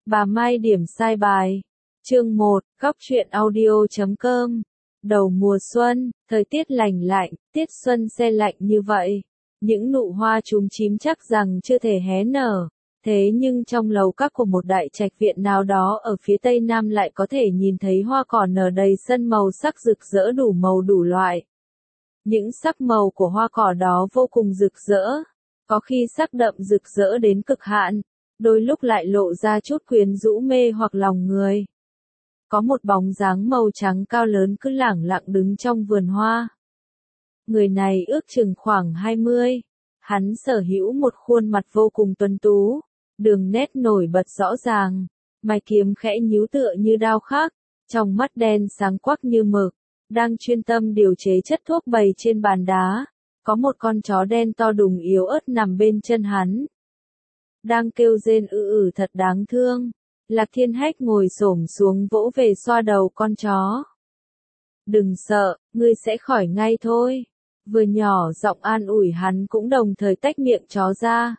Bà Mai điểm sai bài. Chương 1, góc truyện audio.com. Đầu mùa xuân, thời tiết lành lạnh, tiết xuân se lạnh như vậy. Những nụ hoa chúm chím chắc rằng chưa thể hé nở. Thế nhưng trong lầu các của một đại trạch viện nào đó ở phía tây nam lại có thể nhìn thấy hoa cỏ nở đầy sân màu sắc rực rỡ đủ màu đủ loại. Những sắc màu của hoa cỏ đó vô cùng rực rỡ. Có khi sắc đậm rực rỡ đến cực hạn, đôi lúc lại lộ ra chút quyến rũ mê hoặc lòng người. Có một bóng dáng màu trắng cao lớn cứ lẳng lặng đứng trong vườn hoa. Người này ước chừng khoảng 20. Hắn sở hữu một khuôn mặt vô cùng tuấn tú, đường nét nổi bật rõ ràng, mày kiếm khẽ nhíu tựa như đao khắc, trong mắt đen sáng quắc như mực, đang chuyên tâm điều chế chất thuốc bày trên bàn đá. Có một con chó đen to đùng yếu ớt nằm bên chân hắn, đang kêu rên thật đáng thương. Lạc Thiên Hách ngồi xổm xuống vỗ về xoa đầu con chó. Đừng sợ, ngươi sẽ khỏi ngay thôi. Vừa nhỏ giọng an ủi hắn cũng đồng thời tách miệng chó ra,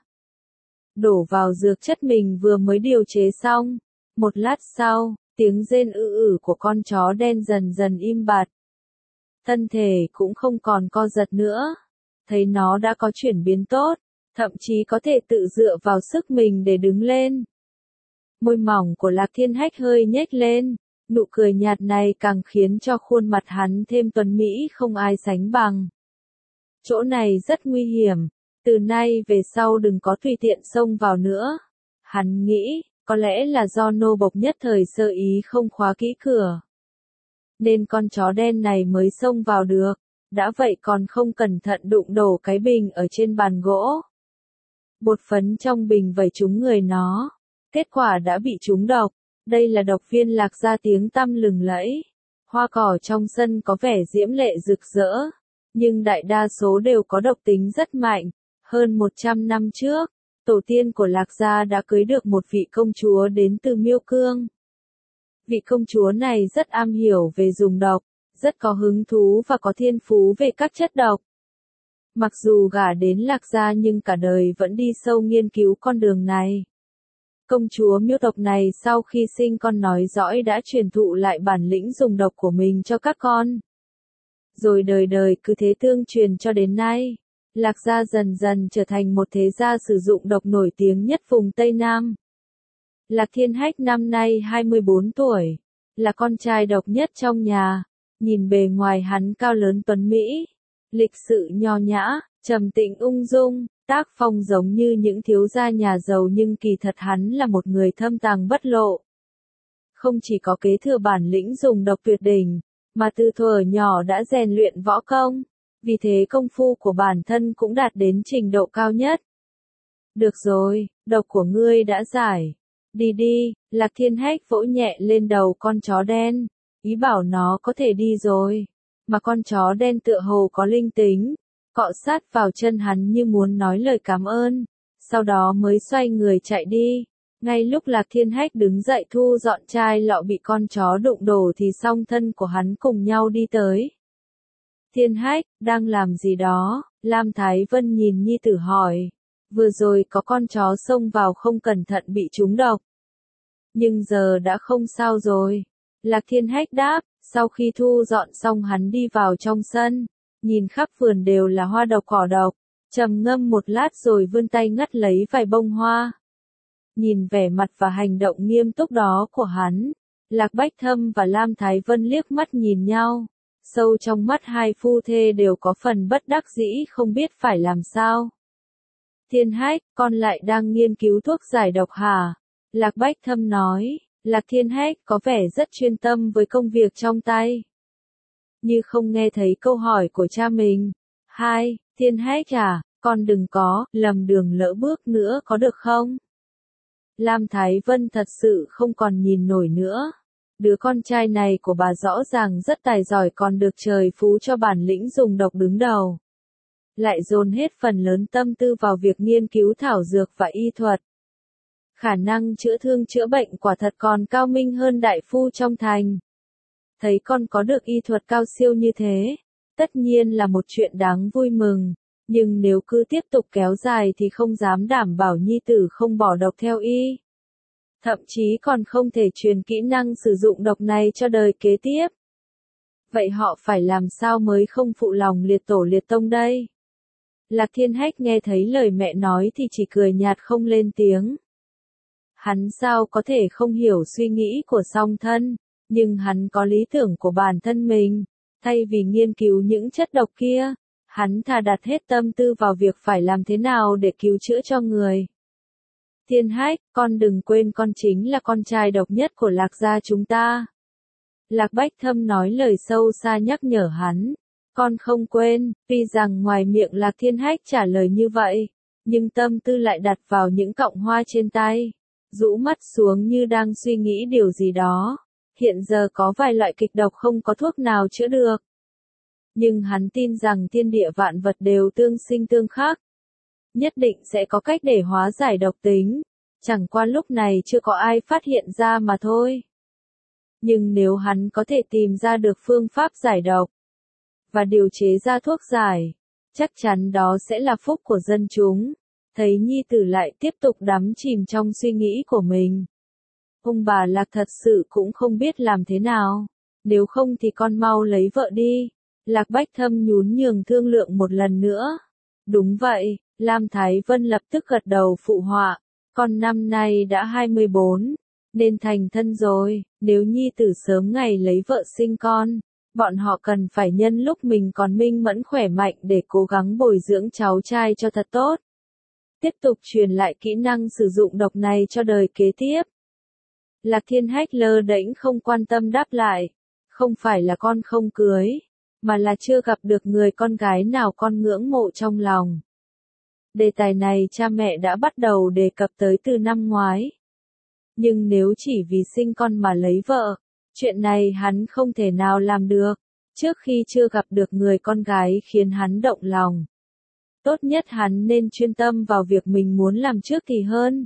đổ vào dược chất mình vừa mới điều chế xong. Một lát sau, tiếng rên của con chó đen dần dần im bặt. Thân thể cũng không còn co giật nữa. Thấy nó đã có chuyển biến tốt, thậm chí có thể tự dựa vào sức mình để đứng lên. Môi mỏng của Lạc Thiên Hách hơi nhếch lên, nụ cười nhạt này càng khiến cho khuôn mặt hắn thêm tuấn mỹ không ai sánh bằng. Chỗ này rất nguy hiểm, từ nay về sau đừng có tùy tiện xông vào nữa. Hắn nghĩ, có lẽ là do nô bộc nhất thời sơ ý không khóa kỹ cửa, nên con chó đen này mới xông vào được. Đã vậy còn không cẩn thận đụng đổ cái bình ở trên bàn gỗ. Bột phấn trong bình vẩy trúng người nó. Kết quả đã bị trúng độc. Đây là độc viên Lạc ra tiếng tăm lừng lẫy. Hoa cỏ trong sân có vẻ diễm lệ rực rỡ, nhưng đại đa số đều có độc tính rất mạnh. Hơn 100 năm trước, tổ tiên của Lạc gia đã cưới được một vị công chúa đến từ Miêu Cương. Vị công chúa này rất am hiểu về dùng độc, rất có hứng thú và có thiên phú về các chất độc. Mặc dù gả đến Lạc gia nhưng cả đời vẫn đi sâu nghiên cứu con đường này. Công chúa Miêu tộc này sau khi sinh con nối dõi đã truyền thụ lại bản lĩnh dùng độc của mình cho các con. Rồi đời đời cứ thế tương truyền cho đến nay. Lạc gia dần dần trở thành một thế gia sử dụng độc nổi tiếng nhất vùng Tây Nam. Lạc Thiên Hách năm nay 24 tuổi, là con trai độc nhất trong nhà. Nhìn bề ngoài hắn cao lớn tuấn mỹ, lịch sự nho nhã, trầm tĩnh ung dung, tác phong giống như những thiếu gia nhà giàu, nhưng kỳ thật hắn là một người thâm tàng bất lộ. Không chỉ có kế thừa bản lĩnh dùng độc tuyệt đỉnh, mà từ thuở nhỏ đã rèn luyện võ công, vì thế công phu của bản thân cũng đạt đến trình độ cao nhất. Được rồi, độc của ngươi đã giải. Đi đi. Lạc Thiên Hách vỗ nhẹ lên đầu con chó đen, ý bảo nó có thể đi rồi. Mà con chó đen tựa hồ có linh tính, cọ sát vào chân hắn như muốn nói lời cảm ơn, sau đó mới xoay người chạy đi. Ngay lúc Lạc Thiên Hách đứng dậy thu dọn chai lọ bị con chó đụng đổ thì song thân của hắn cùng nhau đi tới. Thiên Hách, đang làm gì đó? Lam Thái Vân nhìn nhi tử hỏi. Vừa rồi có con chó xông vào không cẩn thận bị trúng độc, nhưng giờ đã không sao rồi. Lạc Thiên Hách đáp, sau khi thu dọn xong hắn đi vào trong sân, nhìn khắp vườn đều là hoa độc cỏ độc, trầm ngâm một lát rồi vươn tay ngắt lấy vài bông hoa. Nhìn vẻ mặt và hành động nghiêm túc đó của hắn, Lạc Bách Thâm và Lam Thái Vân liếc mắt nhìn nhau, sâu trong mắt hai phu thê đều có phần bất đắc dĩ không biết phải làm sao. Thiên Hách, con lại đang nghiên cứu thuốc giải độc hả? Lạc Bách Thâm nói. Lạc Thiên Hách có vẻ rất chuyên tâm với công việc trong tay, như không nghe thấy câu hỏi của cha mình. Thiên Hách à, con đừng có lầm đường lỡ bước nữa có được không? Lam Thái Vân thật sự không còn nhìn nổi nữa. Đứa con trai này của bà rõ ràng rất tài giỏi, còn được trời phú cho bản lĩnh dùng độc đứng đầu, lại dồn hết phần lớn tâm tư vào việc nghiên cứu thảo dược và y thuật. Khả năng chữa thương chữa bệnh quả thật còn cao minh hơn đại phu trong thành. Thấy con có được y thuật cao siêu như thế, tất nhiên là một chuyện đáng vui mừng, nhưng nếu cứ tiếp tục kéo dài thì không dám đảm bảo nhi tử không bỏ độc theo y. thậm chí còn không thể truyền kỹ năng sử dụng độc này cho đời kế tiếp. Vậy họ phải làm sao mới không phụ lòng liệt tổ liệt tông đây? Lạc Thiên Hách nghe thấy lời mẹ nói thì chỉ cười nhạt không lên tiếng. Hắn sao có thể không hiểu suy nghĩ của song thân, nhưng hắn có lý tưởng của bản thân mình. Thay vì nghiên cứu những chất độc kia, hắn thà đặt hết tâm tư vào việc phải làm thế nào để cứu chữa cho người. Thiên Hách, con đừng quên con chính là con trai độc nhất của Lạc gia chúng ta. Lạc Bách Thâm nói lời sâu xa nhắc nhở hắn. Con không quên, tuy rằng ngoài miệng Lạc Thiên Hách trả lời như vậy, nhưng tâm tư lại đặt vào những cọng hoa trên tay. Rũ mắt xuống như đang suy nghĩ điều gì đó. Hiện giờ có vài loại kịch độc không có thuốc nào chữa được. Nhưng hắn tin rằng thiên địa vạn vật đều tương sinh tương khắc. Nhất định sẽ có cách để hóa giải độc tính. Chẳng qua lúc này chưa có ai phát hiện ra mà thôi. Nhưng nếu hắn có thể tìm ra được phương pháp giải độc và điều chế ra thuốc giải, chắc chắn đó sẽ là phúc của dân chúng. Thấy nhi tử lại tiếp tục đắm chìm trong suy nghĩ của mình. Ông bà Lạc thật sự cũng không biết làm thế nào. Nếu không thì con mau lấy vợ đi. Lạc Bách Thâm nhún nhường thương lượng một lần nữa. Đúng vậy, Lam Thái Vân lập tức gật đầu phụ họa. Con năm nay đã 24, nên thành thân rồi. Nếu nhi tử sớm ngày lấy vợ sinh con, bọn họ cần phải nhân lúc mình còn minh mẫn khỏe mạnh để cố gắng bồi dưỡng cháu trai cho thật tốt. Tiếp tục truyền lại kỹ năng sử dụng độc này cho đời kế tiếp. Lạc Thiên Hách lơ đễnh không quan tâm đáp lại. Không phải là con không cưới, mà là chưa gặp được người con gái nào con ngưỡng mộ trong lòng. Đề tài này cha mẹ đã bắt đầu đề cập tới từ năm ngoái. Nhưng nếu chỉ vì sinh con mà lấy vợ, chuyện này hắn không thể nào làm được, trước khi chưa gặp được người con gái khiến hắn động lòng. Tốt nhất hắn nên chuyên tâm vào việc mình muốn làm trước thì hơn.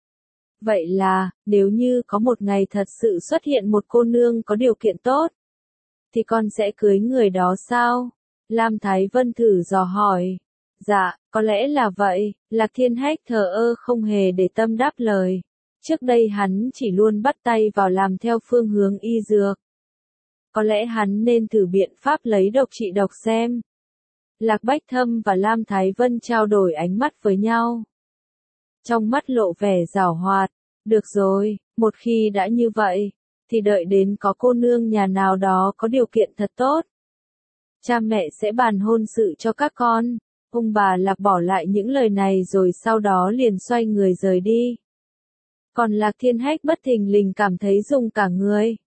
Vậy là, nếu như có một ngày thật sự xuất hiện một cô nương có điều kiện tốt, thì con sẽ cưới người đó sao? Lam Thái Vân thử dò hỏi. Dạ, có lẽ là vậy. Lạc Thiên Hách thờ ơ không hề để tâm đáp lời. Trước đây hắn chỉ luôn bắt tay vào làm theo phương hướng y dược. Có lẽ hắn nên thử biện pháp lấy độc trị độc xem. Lạc Bách Thâm và Lam Thái Vân trao đổi ánh mắt với nhau. Trong mắt lộ vẻ giảo hoạt. Được rồi, một khi đã như vậy, thì đợi đến có cô nương nhà nào đó có điều kiện thật tốt. Cha mẹ sẽ bàn hôn sự cho các con. Ông bà Lạc bỏ lại những lời này rồi sau đó liền xoay người rời đi. Còn Lạc Thiên Hách bất thình lình cảm thấy rung cả người.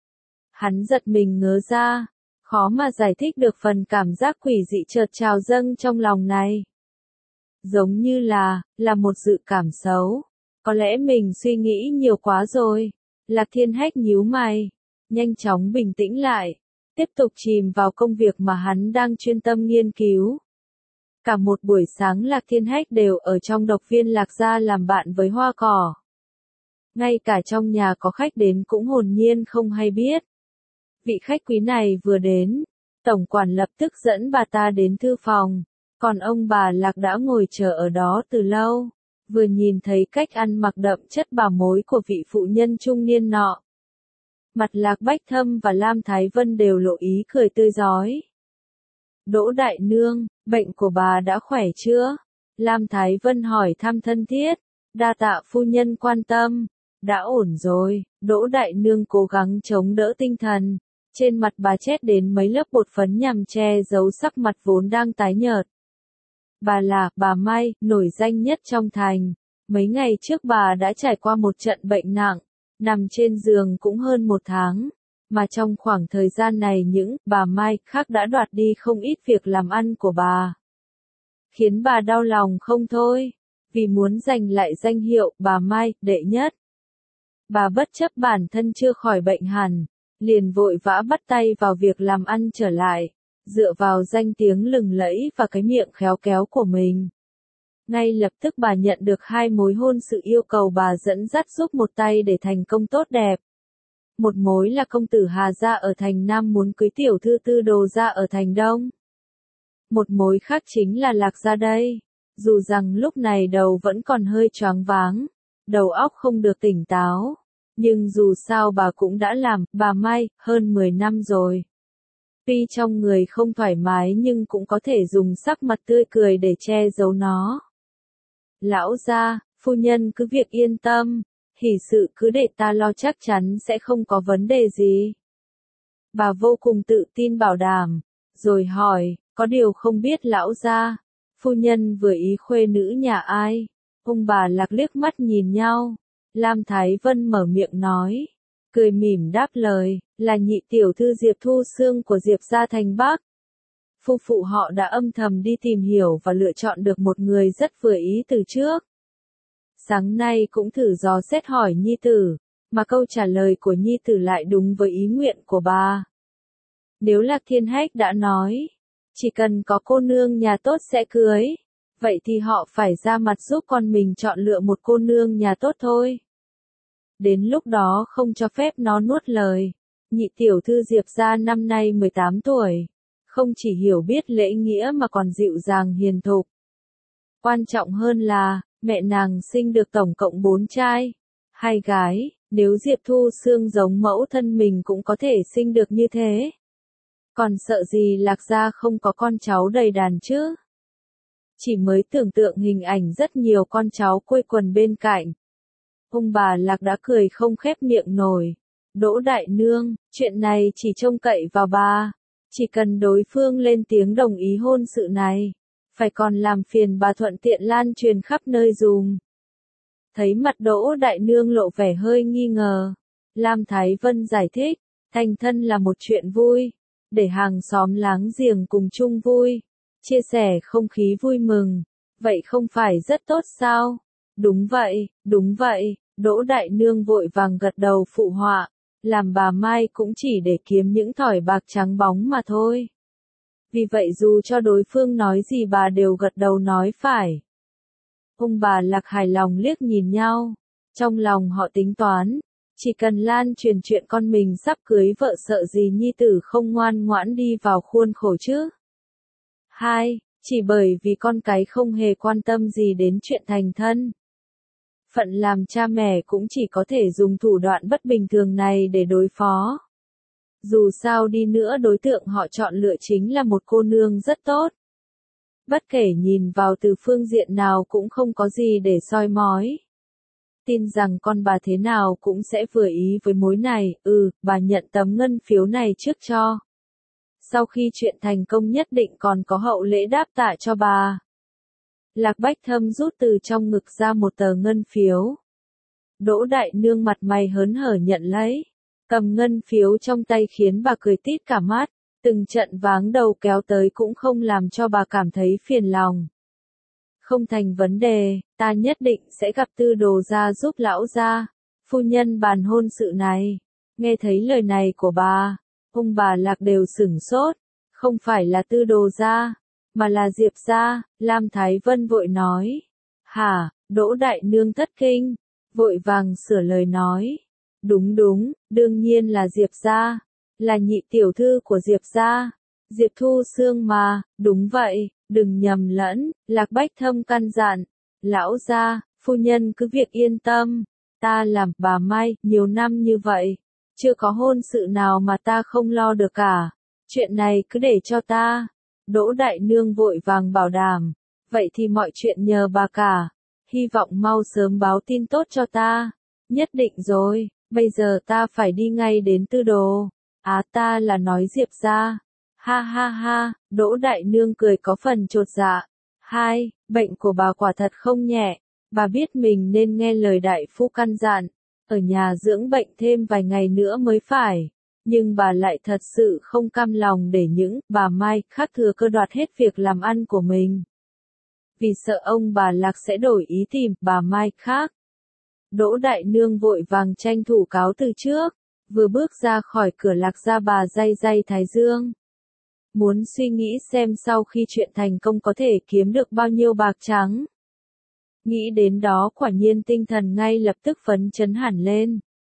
Hắn giật mình ngớ ra, khó mà giải thích được phần cảm giác quỷ dị chợt trào dâng trong lòng này. Giống như là một dự cảm xấu. Có lẽ mình suy nghĩ nhiều quá rồi. Lạc Thiên Hách nhíu mày, nhanh chóng bình tĩnh lại, tiếp tục chìm vào công việc mà hắn đang chuyên tâm nghiên cứu. Cả một buổi sáng Lạc Thiên Hách đều ở trong độc viên Lạc gia làm bạn với hoa cỏ. Ngay cả trong nhà có khách đến cũng hồn nhiên không hay biết. Vị khách quý này vừa đến, tổng quản lập tức dẫn bà ta đến thư phòng, còn ông bà Lạc đã ngồi chờ ở đó từ lâu. Vừa nhìn thấy cách ăn mặc đậm chất bà mối của vị phụ nhân trung niên nọ. Mặt Lạc Bách Thâm và Lam Thái Vân đều lộ ý cười tươi rói. Đỗ đại nương, bệnh của bà đã khỏe chưa? Lam Thái Vân hỏi thăm thân thiết. Đa tạ phu nhân quan tâm. Đã ổn rồi. Đỗ đại nương cố gắng chống đỡ tinh thần. Trên mặt bà chét đến mấy lớp bột phấn nhằm che giấu sắc mặt vốn đang tái nhợt. Bà là bà Mai, nổi danh nhất trong thành. Mấy ngày trước bà đã trải qua một trận bệnh nặng, nằm trên giường cũng hơn 1 tháng. Mà trong khoảng thời gian này những bà Mai khác đã đoạt đi không ít việc làm ăn của bà. Khiến bà đau lòng không thôi, vì muốn giành lại danh hiệu bà Mai đệ nhất. Bà bất chấp bản thân chưa khỏi bệnh hẳn, liền vội vã bắt tay vào việc làm ăn trở lại. Dựa vào danh tiếng lừng lẫy và cái miệng khéo kéo của mình. Ngay lập tức bà nhận được 2 mối hôn sự yêu cầu bà dẫn dắt giúp một tay để thành công tốt đẹp. Một mối là công tử Hà gia ở thành Nam muốn cưới tiểu thư Tư Đồ gia ở thành Đông. Một mối khác chính là Lạc gia đây. Dù rằng lúc này đầu vẫn còn hơi choáng váng, đầu óc không được tỉnh táo. Nhưng dù sao bà cũng đã làm, bà Mai, hơn 10 năm rồi. Tuy trong người không thoải mái nhưng cũng có thể dùng sắc mặt tươi cười để che giấu nó. Lão gia, phu nhân cứ việc yên tâm, hỷ sự cứ để ta lo, chắc chắn sẽ không có vấn đề gì. Bà vô cùng tự tin bảo đảm, rồi hỏi, có điều không biết lão gia, phu nhân vừa ý khuê nữ nhà ai? Ông bà Lạc liếc mắt nhìn nhau, Lam Thái Vân mở miệng nói, cười mỉm đáp lời, là nhị tiểu thư Diệp Thu Sương của Diệp gia thành Bắc. Phu phụ họ đã âm thầm đi tìm hiểu và lựa chọn được một người rất vừa ý từ trước. Sáng nay cũng thử dò xét hỏi nhi tử, mà câu trả lời của nhi tử lại đúng với ý nguyện của bà. Nếu Lạc Thiên Hách đã nói, chỉ cần có cô nương nhà tốt sẽ cưới, vậy thì họ phải ra mặt giúp con mình chọn lựa một cô nương nhà tốt thôi. Đến lúc đó không cho phép nó nuốt lời. Nhị tiểu thư Diệp gia năm nay 18 tuổi, không chỉ hiểu biết lễ nghĩa mà còn dịu dàng hiền thục. Quan trọng hơn là, mẹ nàng sinh được tổng cộng 4 trai, 2 gái, nếu Diệp Thu Sương giống mẫu thân mình cũng có thể sinh được như thế. Còn sợ gì Lạc gia không có con cháu đầy đàn chứ? Chỉ mới tưởng tượng hình ảnh rất nhiều con cháu quây quần bên cạnh. Ông bà Lạc đã cười không khép miệng nổi. Đỗ đại nương, chuyện này chỉ trông cậy vào bà. Chỉ cần đối phương lên tiếng đồng ý hôn sự này, phải còn làm phiền bà thuận tiện lan truyền khắp nơi dùm. Thấy mặt Đỗ đại nương lộ vẻ hơi nghi ngờ, Lam Thái Vân giải thích, thành thân là một chuyện vui, để hàng xóm láng giềng cùng chung vui, chia sẻ không khí vui mừng, vậy không phải rất tốt sao? Đúng vậy, Đỗ đại nương vội vàng gật đầu phụ họa, làm bà Mai cũng chỉ để kiếm những thỏi bạc trắng bóng mà thôi. Vì vậy dù cho đối phương nói gì bà đều gật đầu nói phải. Ông bà Lạc hài lòng liếc nhìn nhau, trong lòng họ tính toán, chỉ cần lan truyền chuyện con mình sắp cưới vợ sợ gì nhi tử không ngoan ngoãn đi vào khuôn khổ chứ. 2. Chỉ bởi vì con cái không hề quan tâm gì đến chuyện thành thân. Phận làm cha mẹ cũng chỉ có thể dùng thủ đoạn bất bình thường này để đối phó. Dù sao đi nữa đối tượng họ chọn lựa chính là một cô nương rất tốt. Bất kể nhìn vào từ phương diện nào cũng không có gì để soi mói. Tin rằng con bà thế nào cũng sẽ vừa ý với mối này, bà nhận tấm ngân phiếu này trước cho. Sau khi chuyện thành công nhất định còn có hậu lễ đáp tạ cho bà. Lạc Bách Thâm rút từ trong ngực ra một tờ ngân phiếu. Đỗ đại nương mặt mày hớn hở nhận lấy. Cầm ngân phiếu trong tay khiến bà cười tít cả mắt. Từng trận váng đầu kéo tới cũng không làm cho bà cảm thấy phiền lòng. Không thành vấn đề, ta nhất định sẽ gặp Tư Đồ gia giúp lão gia, phu nhân bàn hôn sự này. Nghe thấy lời này của bà, ông bà Lạc đều sửng sốt, không phải là Tư Đồ gia, mà là Diệp gia. Lam Thái Vân vội nói. Hả, Đỗ đại nương thất kinh, vội vàng sửa lời nói. Đúng, đương nhiên là Diệp gia, là nhị tiểu thư của Diệp gia, Diệp Thu Sương mà, đúng vậy, đừng nhầm lẫn. Lạc Bách Thâm căn dặn, lão gia, phu nhân cứ việc yên tâm, ta làm bà Mai nhiều năm như vậy, chưa có hôn sự nào mà ta không lo được cả, chuyện này cứ để cho ta. Đỗ đại nương vội vàng bảo đảm, vậy thì mọi chuyện nhờ bà cả, hy vọng mau sớm báo tin tốt cho ta. Nhất định rồi, bây giờ ta phải đi ngay đến Tư Đồ. Ta là nói Diệp gia. Ha ha ha, Đỗ đại nương cười có phần chột dạ. 2. Bệnh của bà quả thật không nhẹ, bà biết mình nên nghe lời đại phu căn dặn, ở nhà dưỡng bệnh thêm vài ngày nữa mới phải. Nhưng bà lại thật sự không cam lòng để những bà Mai khác thừa cơ đoạt hết việc làm ăn của mình. Vì sợ ông bà Lạc sẽ đổi ý tìm bà Mai khác. Đỗ đại nương vội vàng tranh thủ cáo từ trước, vừa bước ra khỏi cửa Lạc gia bà day day thái dương. Muốn suy nghĩ xem sau khi chuyện thành công có thể kiếm được bao nhiêu bạc trắng. Nghĩ đến đó quả nhiên tinh thần ngay lập tức phấn chấn hẳn lên.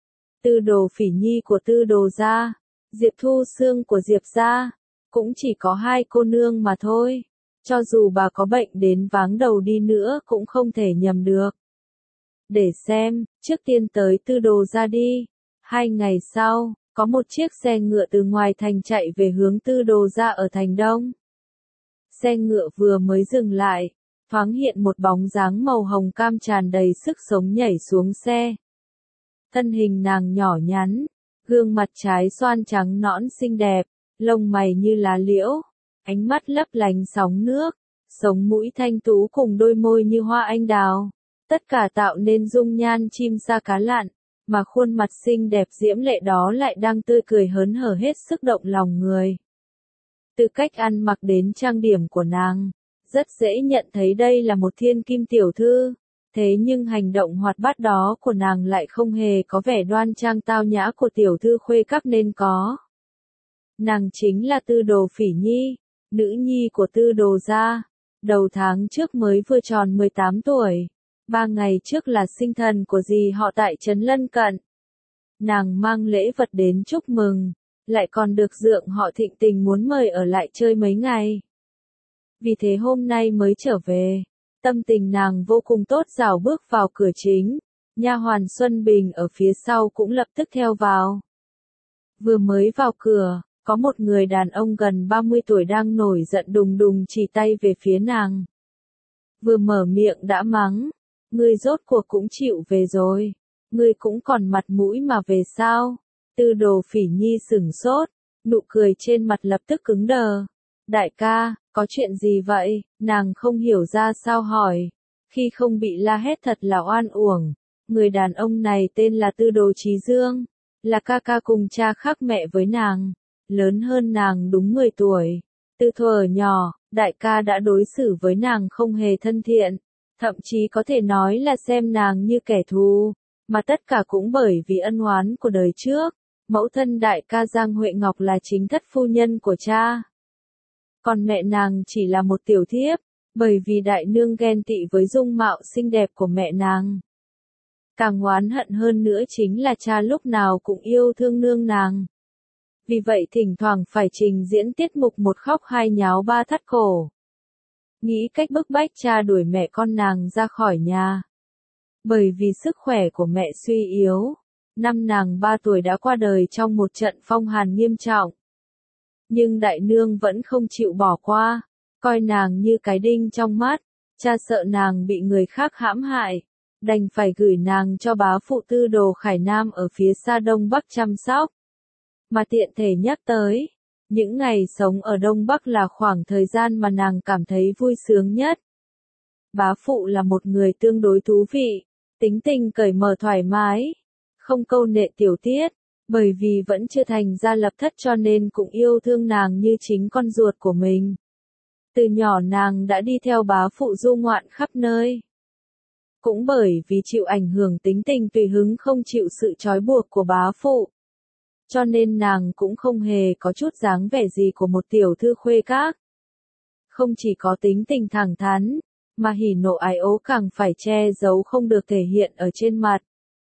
Tư Đồ Phỉ Nhi của Tư Đồ gia, Diệp Thu Sương của Diệp gia, cũng chỉ có 2 cô nương mà thôi. Cho dù bà có bệnh đến váng đầu đi nữa cũng không thể nhầm được. để xem, trước tiên tới Tư Đồ ra đi. 2 ngày sau, có một chiếc xe ngựa từ ngoài thành chạy về hướng Tư Đồ ra ở thành Đông. Xe ngựa vừa mới dừng lại, thoáng hiện một bóng dáng màu hồng cam tràn đầy sức sống nhảy xuống xe. Thân hình nàng nhỏ nhắn, gương mặt trái xoan trắng nõn xinh đẹp, lông mày như lá liễu, ánh mắt lấp lánh sóng nước, sống mũi thanh tú cùng đôi môi như hoa anh đào. Tất cả tạo nên dung nhan chim sa cá lặn, mà khuôn mặt xinh đẹp diễm lệ đó lại đang tươi cười hớn hở hết sức động lòng người. Từ cách ăn mặc đến trang điểm của nàng, rất dễ nhận thấy đây là một thiên kim tiểu thư, thế nhưng hành động hoạt bát đó của nàng lại không hề có vẻ đoan trang tao nhã của tiểu thư khuê các nên có. Nàng chính là Tư Đồ Phỉ Nhi, nữ nhi của Tư Đồ gia, đầu tháng trước mới vừa tròn 18 tuổi. 3 ngày trước là sinh thần của dì họ tại trấn lân cận. Nàng mang lễ vật đến chúc mừng, lại còn được dượng họ Thịnh tình muốn mời ở lại chơi mấy ngày. Vì thế hôm nay mới trở về, tâm tình nàng vô cùng tốt, rảo bước vào cửa chính, nha hoàn Xuân Bình ở phía sau cũng lập tức theo vào. Vừa mới vào cửa, có một người đàn ông gần 30 tuổi đang nổi giận đùng đùng chỉ tay về phía nàng. Vừa mở miệng đã mắng. Ngươi rốt cuộc cũng chịu về rồi. Ngươi cũng còn mặt mũi mà về sao? Tư Đồ Phỉ Nhi sửng sốt, nụ cười trên mặt lập tức cứng đờ. Đại ca, có chuyện gì vậy? Nàng không hiểu ra sao hỏi. Khi không bị la hét thật là oan uổng. Người đàn ông này tên là Tư Đồ Chí Dương, là ca ca cùng cha khác mẹ với nàng, lớn hơn nàng đúng 10 tuổi. Từ thuở nhỏ, đại ca đã đối xử với nàng không hề thân thiện. Thậm chí có thể nói là xem nàng như kẻ thù, mà tất cả cũng bởi vì ân oán của đời trước. Mẫu thân đại ca Giang Huệ Ngọc là chính thất phu nhân của cha. Còn mẹ nàng chỉ là một tiểu thiếp, bởi vì đại nương ghen tị với dung mạo xinh đẹp của mẹ nàng. Càng oán hận hơn nữa chính là cha lúc nào cũng yêu thương nương nàng. Vì vậy thỉnh thoảng phải trình diễn tiết mục một khóc hai nháo ba thắt cổ. Nghĩ cách bức bách cha đuổi mẹ con nàng ra khỏi nhà. Bởi vì sức khỏe của mẹ suy yếu, năm nàng 3 tuổi đã qua đời trong một trận phong hàn nghiêm trọng. Nhưng đại nương vẫn không chịu bỏ qua, coi nàng như cái đinh trong mắt, cha sợ nàng bị người khác hãm hại, đành phải gửi nàng cho bá phụ Tư Đồ Khải Nam ở phía xa Đông Bắc chăm sóc. Mà tiện thể nhắc tới, những ngày sống ở Đông Bắc là khoảng thời gian mà nàng cảm thấy vui sướng nhất. Bá phụ là một người tương đối thú vị, tính tình cởi mở thoải mái, không câu nệ tiểu tiết, bởi vì vẫn chưa thành gia lập thất cho nên cũng yêu thương nàng như chính con ruột của mình. Từ nhỏ nàng đã đi theo bá phụ du ngoạn khắp nơi. Cũng bởi vì chịu ảnh hưởng tính tình tùy hứng không chịu sự trói buộc của bá phụ, cho nên nàng cũng không hề có chút dáng vẻ gì của một tiểu thư khuê các. Không chỉ có tính tình thẳng thắn, mà hỉ nộ ái ố càng phải che giấu không được thể hiện ở trên mặt.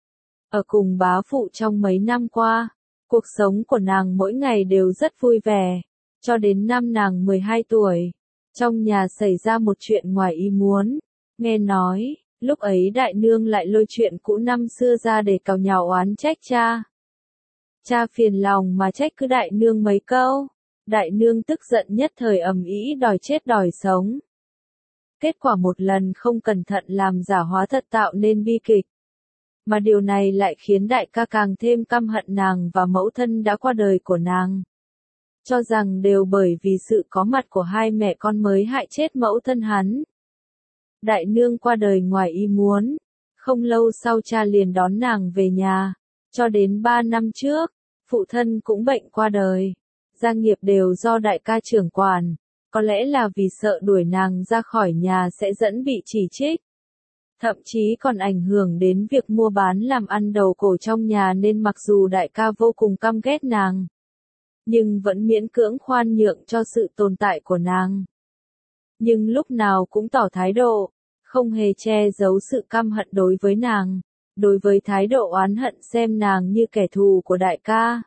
Ở cùng bá phụ trong mấy năm qua, cuộc sống của nàng mỗi ngày đều rất vui vẻ, cho đến năm nàng 12 tuổi. Trong nhà xảy ra một chuyện ngoài ý muốn, nghe nói, lúc ấy đại nương lại lôi chuyện cũ năm xưa ra để càu nhàu oán trách cha. Cha phiền lòng mà trách cứ đại nương mấy câu, đại nương tức giận nhất thời ầm ĩ đòi chết đòi sống. Kết quả một lần không cẩn thận làm giả hóa thật tạo nên bi kịch. Mà điều này lại khiến đại ca càng thêm căm hận nàng và mẫu thân đã qua đời của nàng. Cho rằng đều bởi vì sự có mặt của hai mẹ con mới hại chết mẫu thân hắn. Đại nương qua đời ngoài ý muốn, không lâu sau cha liền đón nàng về nhà, cho đến 3 năm trước, phụ thân cũng bệnh qua đời. Gia nghiệp đều do đại ca trưởng quản, có lẽ là vì sợ đuổi nàng ra khỏi nhà sẽ dẫn bị chỉ trích. Thậm chí còn ảnh hưởng đến việc mua bán làm ăn đầu cổ trong nhà nên mặc dù đại ca vô cùng căm ghét nàng, nhưng vẫn miễn cưỡng khoan nhượng cho sự tồn tại của nàng. Nhưng lúc nào cũng tỏ thái độ, không hề che giấu sự căm hận đối với nàng, đối với thái độ oán hận xem nàng như kẻ thù của đại ca.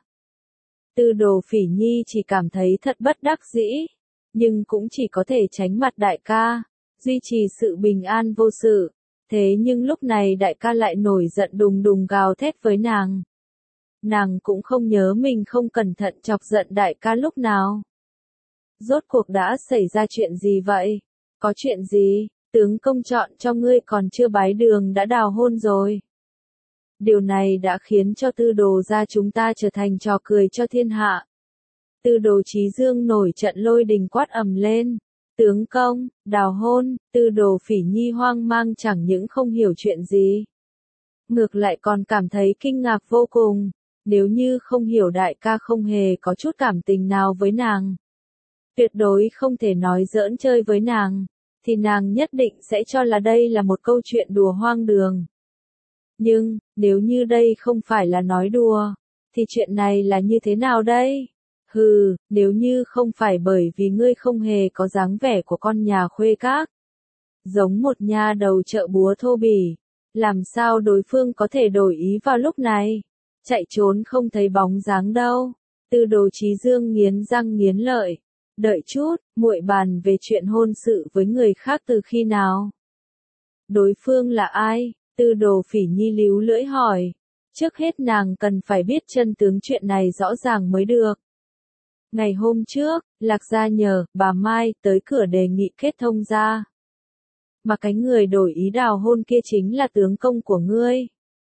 Tư Đồ Phỉ Nhi chỉ cảm thấy thật bất đắc dĩ, nhưng cũng chỉ có thể tránh mặt đại ca, duy trì sự bình an vô sự. Thế nhưng lúc này đại ca lại nổi giận đùng đùng gào thét với nàng. Nàng cũng không nhớ mình không cẩn thận chọc giận đại ca lúc nào. Rốt cuộc đã xảy ra chuyện gì vậy? Có chuyện gì? Tướng công chọn cho ngươi còn chưa bái đường đã đào hôn rồi. Điều này đã khiến cho Tư Đồ gia chúng ta trở thành trò cười cho thiên hạ. Tư Đồ Chí Dương nổi trận lôi đình quát ầm lên. Tướng công, đào hôn, Tư Đồ Phỉ Nhi hoang mang chẳng những không hiểu chuyện gì. Ngược lại còn cảm thấy kinh ngạc vô cùng, nếu như không hiểu đại ca không hề có chút cảm tình nào với nàng. Tuyệt đối không thể nói giỡn chơi với nàng, thì nàng nhất định sẽ cho là đây là một câu chuyện đùa hoang đường. Nhưng, nếu như đây không phải là nói đùa, thì chuyện này là như thế nào đây? Hừ, nếu như không phải bởi vì ngươi không hề có dáng vẻ của con nhà khuê các, giống một nha đầu chợ búa thô bỉ, làm sao đối phương có thể đổi ý vào lúc này? Chạy trốn không thấy bóng dáng đâu. Tư Đồ Chí Dương nghiến răng nghiến lợi. Đợi chút, muội bàn về chuyện hôn sự với người khác từ khi nào? Đối phương là ai? Tư Đồ Phỉ Nhi líu lưỡi hỏi. Trước hết nàng cần phải biết chân tướng chuyện này rõ ràng mới được. Ngày hôm trước, Lạc Gia nhờ bà Mai tới cửa đề nghị kết thông gia. Mà cái người đổi ý đào hôn kia chính là tướng công của ngươi.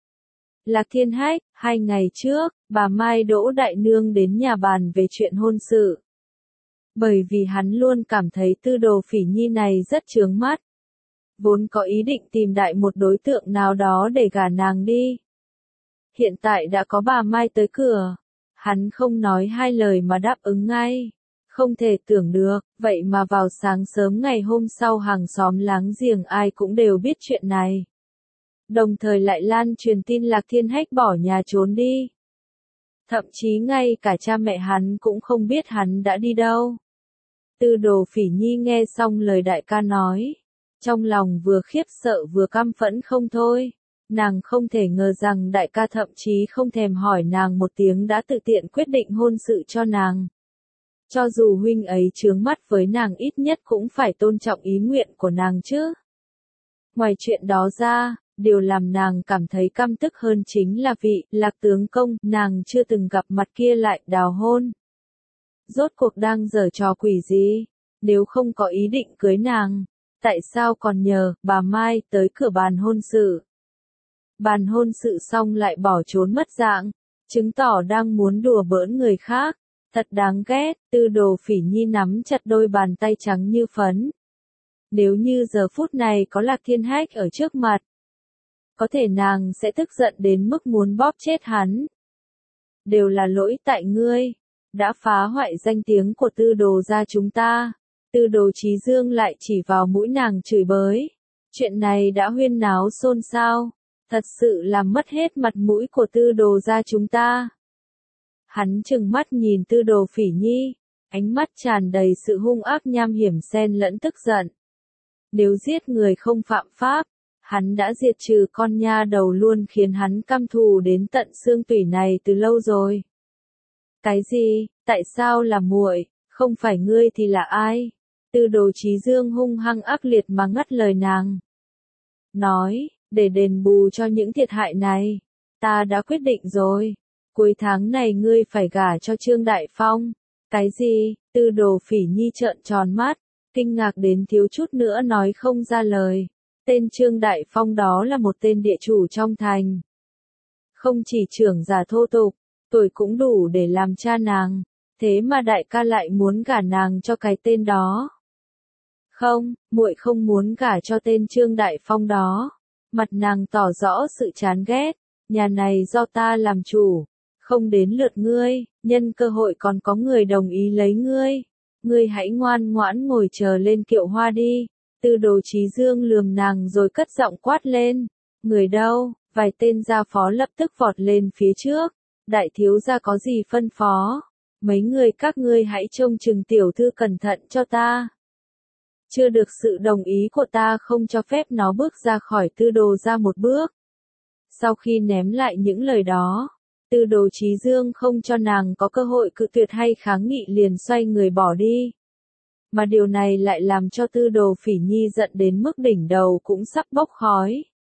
Lạc Thiên Hách, 2 ngày trước, bà Mai Đỗ Đại Nương đến nhà bàn về chuyện hôn sự. Bởi vì hắn luôn cảm thấy Tư Đồ Phỉ Nhi này rất chướng mắt. Vốn có ý định tìm đại một đối tượng nào đó để gả nàng đi. Hiện tại đã có bà Mai tới cửa. Hắn không nói hai lời mà đáp ứng ngay. Không thể tưởng được, vậy mà vào sáng sớm ngày hôm sau hàng xóm láng giềng ai cũng đều biết chuyện này. Đồng thời lại lan truyền tin Lạc Thiên Hách bỏ nhà trốn đi. Thậm chí ngay cả cha mẹ hắn cũng không biết hắn đã đi đâu. Tư Đồ Phỉ Nhi nghe xong lời đại ca nói. Trong lòng vừa khiếp sợ vừa căm phẫn không thôi. Nàng không thể ngờ rằng đại ca thậm chí không thèm hỏi nàng một tiếng đã tự tiện quyết định hôn sự cho nàng. Cho dù huynh ấy chướng mắt với nàng ít nhất cũng phải tôn trọng ý nguyện của nàng chứ. Ngoài chuyện đó ra, điều làm nàng cảm thấy căm tức hơn chính là vị Lạc tướng công nàng chưa từng gặp mặt kia lại đào hôn. Rốt cuộc đang giở trò quỷ gì? Nếu không có ý định cưới nàng, tại sao còn nhờ bà Mai tới cửa bàn hôn sự? Bàn hôn sự xong lại bỏ trốn mất dạng, chứng tỏ đang muốn đùa bỡn người khác. Thật đáng ghét. Tư Đồ Phỉ Nhi nắm chặt đôi bàn tay trắng như phấn. Nếu như giờ phút này có Lạc Thiên Hách ở trước mặt, có thể nàng sẽ tức giận đến mức muốn bóp chết hắn. Đều là lỗi tại ngươi, đã phá hoại danh tiếng của Tư Đồ gia chúng ta. Tư Đồ Chí Dương lại chỉ vào mũi nàng chửi bới. Chuyện này đã huyên náo xôn xao, thật sự làm mất hết mặt mũi của Tư Đồ gia chúng ta. Hắn trừng mắt nhìn Tư Đồ Phỉ Nhi, ánh mắt tràn đầy sự hung ác nham hiểm xen lẫn tức giận. Nếu giết người không phạm pháp, hắn đã diệt trừ con nha đầu luôn khiến hắn căm thù đến tận xương tủy này từ lâu rồi. Cái gì? Tại sao là muội? Không phải ngươi thì là ai? Tư Đồ Chí Dương hung hăng ác liệt mà ngắt lời nàng. Nói, để đền bù cho những thiệt hại này, ta đã quyết định rồi. Cuối tháng này ngươi phải gả cho Trương Đại Phong. Cái gì? Tư Đồ Phỉ Nhi trợn tròn mắt, kinh ngạc đến thiếu chút nữa nói không ra lời. Tên Trương Đại Phong đó là một tên địa chủ trong thành. Không chỉ trưởng giả thô tục, tuổi cũng đủ để làm cha nàng. Thế mà đại ca lại muốn gả nàng cho cái tên đó. Không, muội không muốn gả cho tên Trương Đại Phong đó. Mặt nàng tỏ rõ sự chán ghét. Nhà này do ta làm chủ. Không đến lượt ngươi, nhân cơ hội còn có người đồng ý lấy ngươi. Ngươi hãy ngoan ngoãn ngồi chờ lên kiệu hoa đi. Tư Đồ Chí Dương lườm nàng rồi cất giọng quát lên. Người đâu? Vài tên gia phó lập tức vọt lên phía trước. Đại thiếu gia có gì phân phó? Mấy người các ngươi hãy trông chừng tiểu thư cẩn thận cho ta. Chưa được sự đồng ý của ta không cho phép nó bước ra khỏi Tư Đồ ra một bước. Sau khi ném lại những lời đó, Tư Đồ Chí Dương không cho nàng có cơ hội cự tuyệt hay kháng nghị liền xoay người bỏ đi. Mà điều này lại làm cho Tư Đồ Phỉ Nhi giận đến mức đỉnh đầu cũng sắp bốc khói.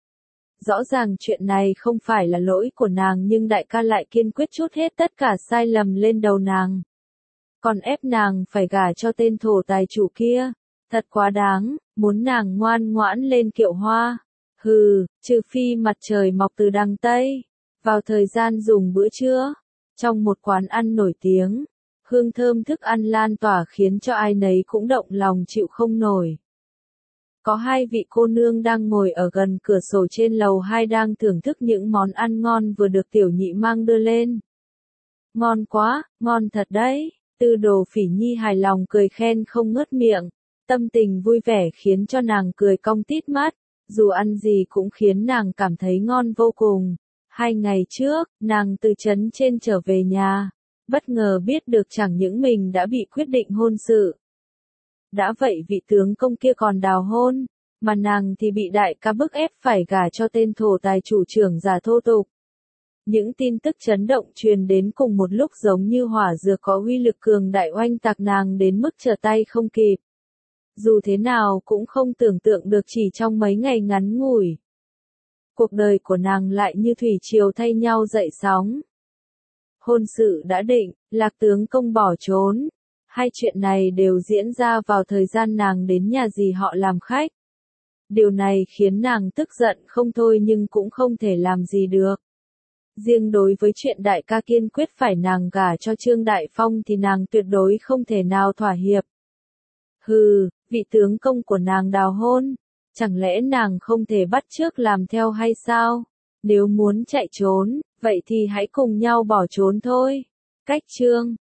Rõ ràng chuyện này không phải là lỗi của nàng nhưng đại ca lại kiên quyết trút hết tất cả sai lầm lên đầu nàng. Còn ép nàng phải gả cho tên thổ tài chủ kia. Thật quá đáng, muốn nàng ngoan ngoãn lên kiệu hoa. Hừ, trừ phi mặt trời mọc từ đằng Tây. Vào thời gian dùng bữa trưa, trong một quán ăn nổi tiếng, hương thơm thức ăn lan tỏa khiến cho ai nấy cũng động lòng chịu không nổi. Có hai vị cô nương đang ngồi ở gần cửa sổ trên lầu 2 đang thưởng thức những món ăn ngon vừa được tiểu nhị mang đưa lên. Ngon quá, ngon thật đấy. Tư Đồ Phỉ Nhi hài lòng cười khen không ngớt miệng. Tâm tình vui vẻ khiến cho nàng cười cong tít mắt. Dù ăn gì cũng khiến nàng cảm thấy ngon vô cùng. 2 ngày trước, nàng từ trấn trên trở về nhà. Bất ngờ biết được chẳng những mình đã bị quyết định hôn sự. Đã vậy vị tướng công kia còn đào hôn, mà nàng thì bị đại ca bức ép phải gả cho tên thổ tài chủ trưởng giả thô tục. Những tin tức chấn động truyền đến cùng một lúc giống như hỏa dược có uy lực cường đại oanh tạc nàng đến mức trở tay không kịp. Dù thế nào cũng không tưởng tượng được chỉ trong mấy ngày ngắn ngủi. Cuộc đời của nàng lại như thủy triều thay nhau dậy sóng. Hôn sự đã định, Lạc tướng công bỏ trốn. Hai chuyện này đều diễn ra vào thời gian nàng đến nhà dì họ làm khách. Điều này khiến nàng tức giận không thôi nhưng cũng không thể làm gì được. Riêng đối với chuyện đại ca kiên quyết phải nàng gả cho Trương Đại Phong thì nàng tuyệt đối không thể nào thỏa hiệp. Hừ, vị tướng công của nàng đào hôn, chẳng lẽ nàng không thể bắt chước làm theo hay sao? Nếu muốn chạy trốn, vậy thì hãy cùng nhau bỏ trốn thôi. Cách chương